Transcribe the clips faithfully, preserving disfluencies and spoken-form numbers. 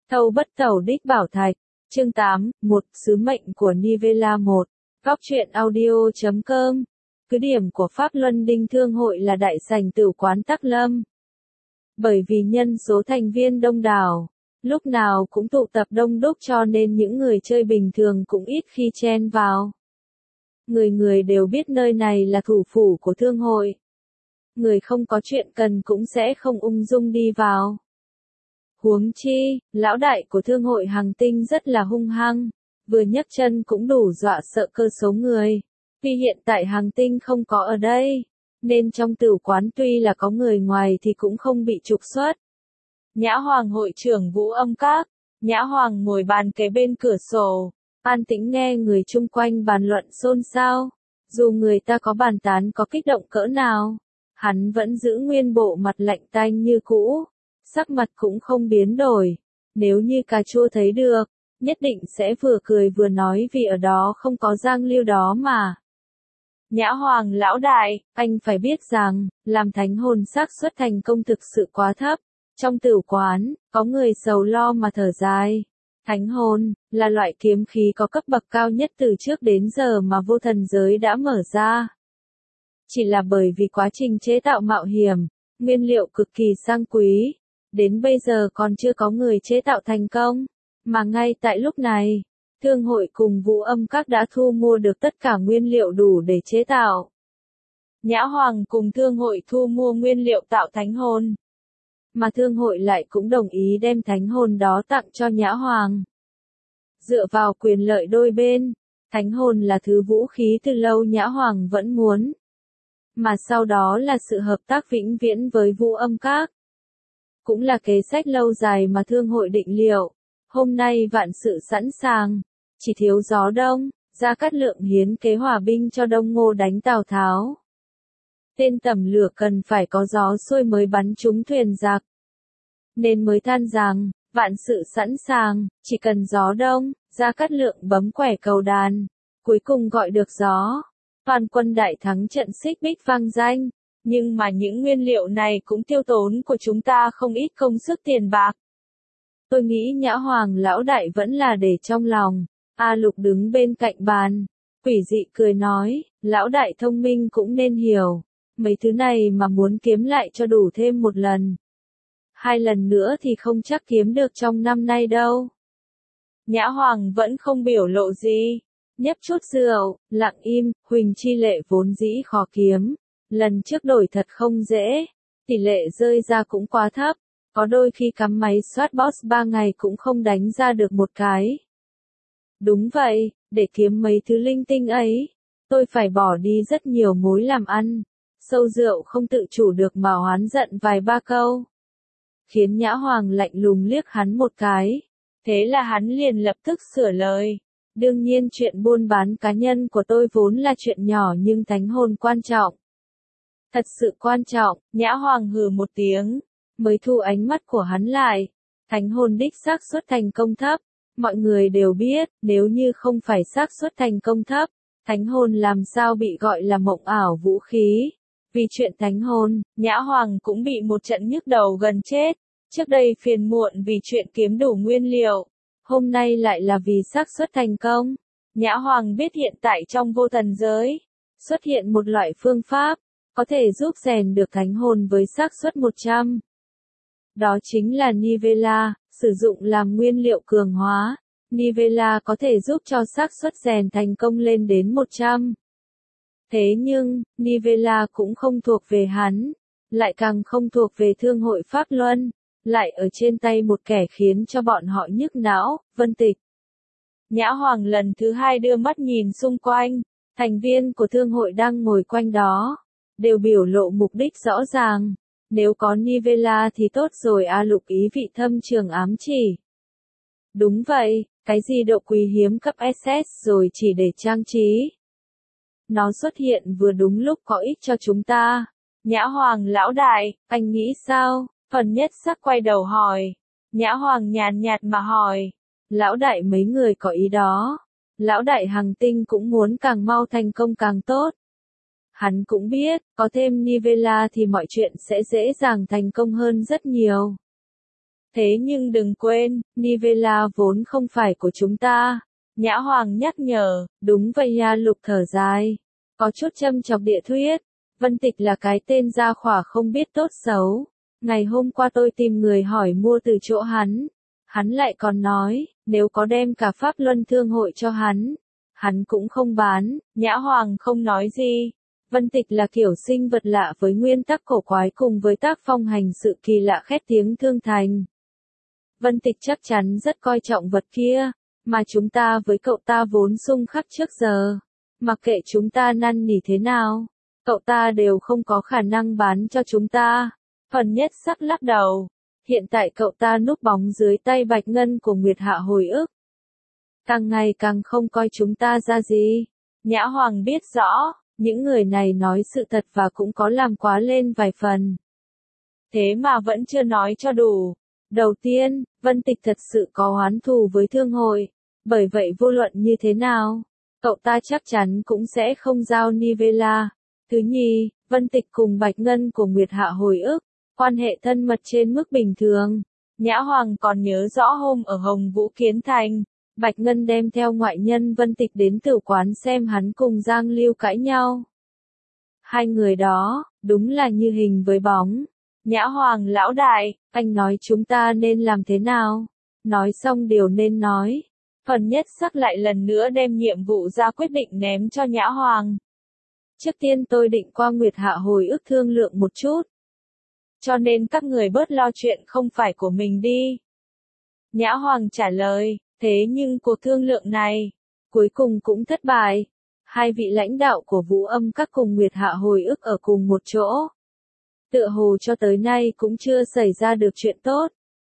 Thâu bất tẩu đích bảo thạch. Chương tám, một, sứ mệnh của Nivela một. Góc truyện audio chấm com. Cứ điểm của Pháp Luân Đinh Thương hội là đại sảnh tửu quán Tắc Lâm. Bởi vì nhân số thành viên đông đảo, lúc nào cũng tụ tập đông đúc cho nên những người chơi bình thường cũng ít khi chen vào. Người người đều biết nơi này là thủ phủ của thương hội. Người không có chuyện cần cũng sẽ không ung dung đi vào. Huống chi, lão đại của thương hội Hằng Tinh rất là hung hăng, vừa nhấc chân cũng đủ dọa sợ cơ số người. Vì hiện tại Hằng Tinh không có ở đây, nên trong tửu quán tuy là có người ngoài thì cũng không bị trục xuất. Nhã Hoàng hội trưởng Vũ Âm Các, Nhã Hoàng ngồi bàn kế bên cửa sổ, an tĩnh nghe người chung quanh bàn luận xôn xao. Dù người ta có bàn tán có kích động cỡ nào, hắn vẫn giữ nguyên bộ mặt lạnh tanh như cũ, sắc mặt cũng không biến đổi. Nếu như cà chua thấy được, nhất định sẽ vừa cười vừa nói vì ở đó không có Giang Lưu đó mà. Nhã Hoàng lão đại, anh phải biết rằng, làm thánh hồn xác suất thành công thực sự quá thấp. Trong tửu quán, có người sầu lo mà thở dài. Thánh hồn, là loại kiếm khí có cấp bậc cao nhất từ trước đến giờ mà vô thần giới đã mở ra. Chỉ là bởi vì quá trình chế tạo mạo hiểm, nguyên liệu cực kỳ sang quý, đến bây giờ còn chưa có người chế tạo thành công. Mà ngay tại lúc này, thương hội cùng Vũ Âm Các đã thu mua được tất cả nguyên liệu đủ để chế tạo. Nhã Hoàng cùng thương hội thu mua nguyên liệu tạo thánh hồn. Mà thương hội lại cũng đồng ý đem thánh hồn đó tặng cho Nhã Hoàng. Dựa vào quyền lợi đôi bên, thánh hồn là thứ vũ khí từ lâu Nhã Hoàng vẫn muốn. Mà sau đó là sự hợp tác vĩnh viễn với Vũ Âm Các. Cũng là kế sách lâu dài mà thương hội định liệu. Hôm nay vạn sự sẵn sàng, chỉ thiếu gió đông, Gia Cát Lượng hiến kế hòa binh cho Đông Ngô đánh Tào Tháo. Tên tầm lửa cần phải có gió xuôi mới bắn trúng thuyền giặc. Nên mới than rằng, vạn sự sẵn sàng, chỉ cần gió đông, Gia Cát Lượng bấm quẻ cầu đàn, cuối cùng gọi được gió. Toàn quân đại thắng trận Xích Bích vang danh, nhưng mà những nguyên liệu này cũng tiêu tốn của chúng ta không ít công sức tiền bạc. Tôi nghĩ Nhã Hoàng lão đại vẫn là để trong lòng. A Lục đứng bên cạnh bàn, quỷ dị cười nói, lão đại thông minh cũng nên hiểu, mấy thứ này mà muốn kiếm lại cho đủ thêm một lần. Hai lần nữa thì không chắc kiếm được trong năm nay đâu. Nhã Hoàng vẫn không biểu lộ gì, nhấp chút rượu, lặng im. Huỳnh Chi Lệ vốn dĩ khó kiếm, lần trước đổi thật không dễ, tỷ lệ rơi ra cũng quá thấp, có đôi khi cắm máy soát boss ba ngày cũng không đánh ra được một cái. Đúng vậy, để kiếm mấy thứ linh tinh ấy, tôi phải bỏ đi rất nhiều mối làm ăn, sâu rượu không tự chủ được mà oán giận vài ba câu. Khiến Nhã Hoàng lạnh lùng liếc hắn một cái, thế là hắn liền lập tức sửa lời. Đương nhiên chuyện buôn bán cá nhân của tôi vốn là chuyện nhỏ nhưng thánh hồn quan trọng. Thật sự quan trọng. Nhã Hoàng hừ một tiếng, mới thu ánh mắt của hắn lại. Thánh hồn đích xác suất thành công thấp. Mọi người đều biết, nếu như không phải xác suất thành công thấp, thánh hồn làm sao bị gọi là mộng ảo vũ khí. Vì chuyện thánh hồn, Nhã Hoàng cũng bị một trận nhức đầu gần chết. Trước đây phiền muộn vì chuyện kiếm đủ nguyên liệu. Hôm nay lại là vì xác suất thành công. Nhã Hoàng biết hiện tại trong vô thần giới, xuất hiện một loại phương pháp, có thể giúp rèn được thánh hồn với xác suất một trăm. Đó chính là Nivela, sử dụng làm nguyên liệu cường hóa. Nivela có thể giúp cho xác suất rèn thành công lên đến một trăm. Thế nhưng, Nivela cũng không thuộc về hắn, lại càng không thuộc về thương hội Pháp Luân, lại ở trên tay một kẻ khiến cho bọn họ nhức não, Vân Tịch. Nhã Hoàng lần thứ hai đưa mắt nhìn xung quanh, thành viên của thương hội đang ngồi quanh đó, đều biểu lộ mục đích rõ ràng. Nếu có Nivela thì tốt rồi. A Lục ý vị thâm trường ám chỉ. Đúng vậy, cái gì độ quý hiếm cấp ét ét rồi chỉ để trang trí. Nó xuất hiện vừa đúng lúc có ích cho chúng ta. Nhã Hoàng lão đại, anh nghĩ sao? Phần Nhất Sắc quay đầu hỏi. Nhã Hoàng nhàn nhạt mà hỏi. Lão đại mấy người có ý đó. Lão đại Hằng Tinh cũng muốn càng mau thành công càng tốt. Hắn cũng biết, có thêm Nivela thì mọi chuyện sẽ dễ dàng thành công hơn rất nhiều. Thế nhưng đừng quên, Nivela vốn không phải của chúng ta. Nhã Hoàng nhắc nhở, đúng vậy nha. Lục thở dài, có chút châm chọc địa thuyết. Vân Tịch là cái tên gia khỏa không biết tốt xấu. Ngày hôm qua tôi tìm người hỏi mua từ chỗ hắn. Hắn lại còn nói, nếu có đem cả Pháp Luân Thương hội cho hắn, hắn cũng không bán. Nhã Hoàng không nói gì. Vân Tịch là kiểu sinh vật lạ với nguyên tắc cổ quái cùng với tác phong hành sự kỳ lạ khét tiếng thương thành. Vân Tịch chắc chắn rất coi trọng vật kia, mà chúng ta với cậu ta vốn xung khắc trước giờ. Mặc kệ chúng ta năn nỉ thế nào, cậu ta đều không có khả năng bán cho chúng ta. Phần Nhất Sắc lắc đầu. Hiện tại cậu ta núp bóng dưới tay Bạch Ngân của Nguyệt Hạ hồi ức. Càng ngày càng không coi chúng ta ra gì. Nhã Hoàng biết rõ, những người này nói sự thật và cũng có làm quá lên vài phần. Thế mà vẫn chưa nói cho đủ. Đầu tiên, Vân Tịch thật sự có oán thù với thương hội. Bởi vậy vô luận như thế nào, cậu ta chắc chắn cũng sẽ không giao Nivela. Thứ nhì, Vân Tịch cùng Bạch Ngân của Nguyệt Hạ hồi ức, quan hệ thân mật trên mức bình thường. Nhã Hoàng còn nhớ rõ hôm ở Hồng Vũ Kiến Thành, Bạch Ngân đem theo ngoại nhân Vân Tịch đến tử quán xem hắn cùng Giang Lưu cãi nhau. Hai người đó, đúng là như hình với bóng. Nhã Hoàng lão đại, anh nói chúng ta nên làm thế nào? Nói xong điều nên nói. Phần Nhất Sắc lại lần nữa đem nhiệm vụ ra quyết định ném cho Nhã Hoàng. Trước tiên tôi định qua Nguyệt Hạ hồi ức thương lượng một chút. Cho nên các người bớt lo chuyện không phải của mình đi. Nhã Hoàng trả lời, thế nhưng cuộc thương lượng này, cuối cùng cũng thất bại. Hai vị lãnh đạo của Vũ Âm các cùng Nguyệt Hạ hồi ức ở cùng một chỗ. Tựa hồ cho tới nay cũng chưa xảy ra được chuyện tốt.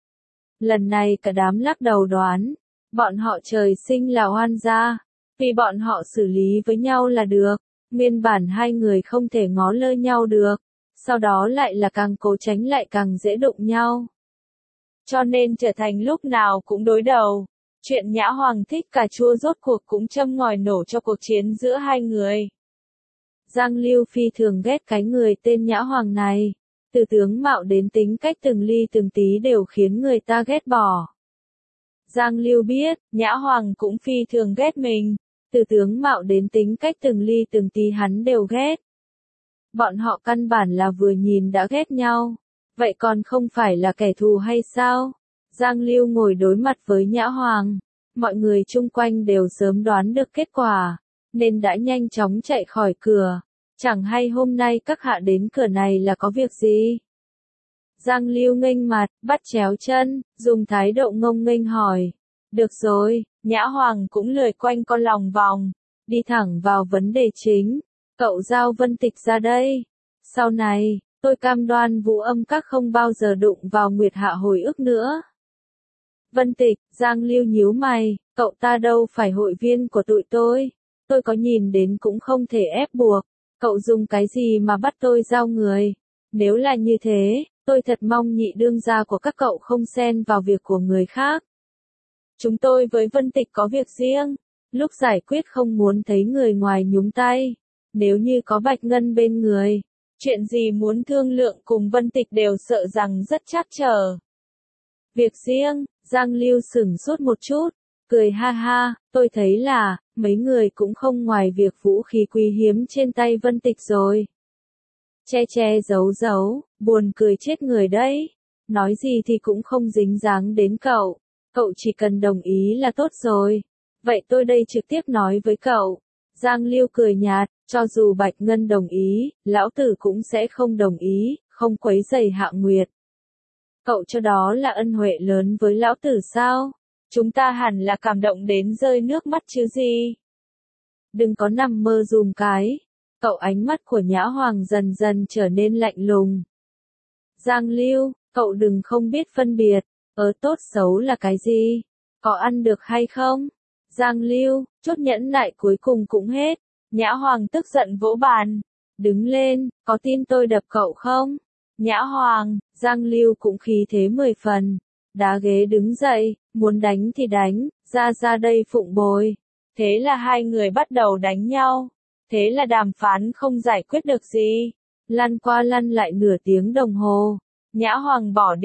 Lần này cả đám lắc đầu đoán, bọn họ trời sinh là oan gia, vì bọn họ xử lý với nhau là được, nguyên bản hai người không thể ngó lơ nhau được, sau đó lại là càng cố tránh lại càng dễ đụng nhau. Cho nên trở thành lúc nào cũng đối đầu. Chuyện Nhã Hoàng thích cà chua rốt cuộc cũng châm ngòi nổ cho cuộc chiến giữa hai người. Giang Lưu phi thường ghét cái người tên Nhã Hoàng này, từ tướng mạo đến tính cách từng ly từng tí đều khiến người ta ghét bỏ. Giang Lưu biết, Nhã Hoàng cũng phi thường ghét mình, từ tướng mạo đến tính cách từng ly từng tí hắn đều ghét. Bọn họ căn bản là vừa nhìn đã ghét nhau, vậy còn không phải là kẻ thù hay sao? Giang Lưu ngồi đối mặt với Nhã Hoàng, mọi người chung quanh đều sớm đoán được kết quả, nên đã nhanh chóng chạy khỏi cửa. Chẳng hay hôm nay các hạ đến cửa này là có việc gì? Giang Lưu nghênh mặt, bắt chéo chân, dùng thái độ ngông nghênh hỏi. Được rồi, Nhã Hoàng cũng lười quanh con lòng vòng, đi thẳng vào vấn đề chính. Cậu giao Vân Tịch ra đây. Sau này, tôi cam đoan Vũ Âm các không bao giờ đụng vào Nguyệt Hạ hồi ức nữa. Vân Tịch, Giang Lưu nhíu mày, cậu ta đâu phải hội viên của tụi tôi. Tôi có nhìn đến cũng không thể ép buộc. Cậu dùng cái gì mà bắt tôi giao người? Nếu là như thế, tôi thật mong nhị đương gia của các cậu không xen vào việc của người khác. Chúng tôi với Vân Tịch có việc riêng, lúc giải quyết không muốn thấy người ngoài nhúng tay. Nếu như có Bạch Ngân bên người, chuyện gì muốn thương lượng cùng Vân Tịch đều sợ rằng rất trắc trở. Việc riêng, Giang Lưu sửng sốt một chút, cười ha ha, tôi thấy là, mấy người cũng không ngoài việc vũ khí quý hiếm trên tay Vân Tịch rồi. Che che giấu giấu, buồn cười chết người đấy. Nói gì thì cũng không dính dáng đến cậu, cậu chỉ cần đồng ý là tốt rồi. Vậy tôi đây trực tiếp nói với cậu. Giang Lưu cười nhạt, cho dù Bạch Ngân đồng ý, lão tử cũng sẽ không đồng ý, không quấy rầy Hạ Nguyệt. Cậu cho đó là ân huệ lớn với lão tử sao? Chúng ta hẳn là cảm động đến rơi nước mắt chứ gì? Đừng có nằm mơ dùm cái. Cậu ánh mắt của Nhã Hoàng dần dần trở nên lạnh lùng. Giang Lưu, cậu đừng không biết phân biệt, ớ tốt xấu là cái gì? Có ăn được hay không? Giang Lưu, chút nhẫn nại cuối cùng cũng hết. Nhã Hoàng tức giận vỗ bàn. Đứng lên, có tin tôi đập cậu không? Nhã Hoàng, Giang Lưu cũng khí thế mười phần. Đá ghế đứng dậy, muốn đánh thì đánh, ra ra đây phụng bồi. Thế là hai người bắt đầu đánh nhau. Thế là đàm phán không giải quyết được gì. Lăn qua lăn lại nửa tiếng đồng hồ. Nhã Hoàng bỏ đi,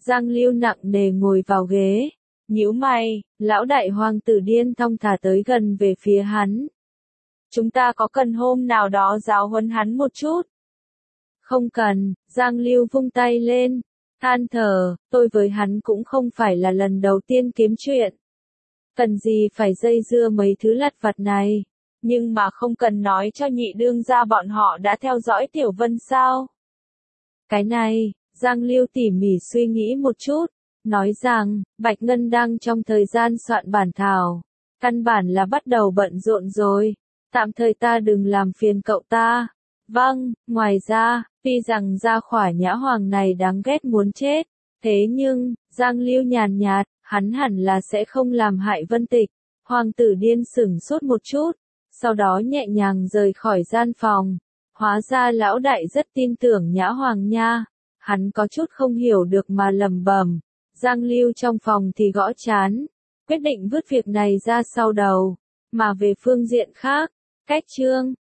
Giang Lưu nặng nề ngồi vào ghế, nhíu mày, lão đại hoàng tử điên thong thả tới gần về phía hắn. Chúng ta có cần hôm nào đó giáo huấn hắn một chút? Không cần, Giang Lưu vung tay lên, than thở, tôi với hắn cũng không phải là lần đầu tiên kiếm chuyện. Cần gì phải dây dưa mấy thứ lặt vặt này, nhưng mà không cần nói cho nhị đương gia bọn họ đã theo dõi Tiểu Vân sao? Cái này, Giang Lưu tỉ mỉ suy nghĩ một chút, nói rằng, Bạch Ngân đang trong thời gian soạn bản thảo, căn bản là bắt đầu bận rộn rồi, tạm thời ta đừng làm phiền cậu ta. Vâng, ngoài ra, tuy rằng gia khỏa nhã hoàng này đáng ghét muốn chết, thế nhưng, Giang Lưu nhàn nhạt, hắn hẳn là sẽ không làm hại Vân Tịch. Hoàng tử điên sửng sốt một chút, sau đó nhẹ nhàng rời khỏi gian phòng. Hóa ra lão đại rất tin tưởng nhã hoàng nha, hắn có chút không hiểu được mà lầm bầm. Giang Lưu trong phòng thì gõ chán, quyết định vứt việc này ra sau đầu, mà về phương diện khác, cách chương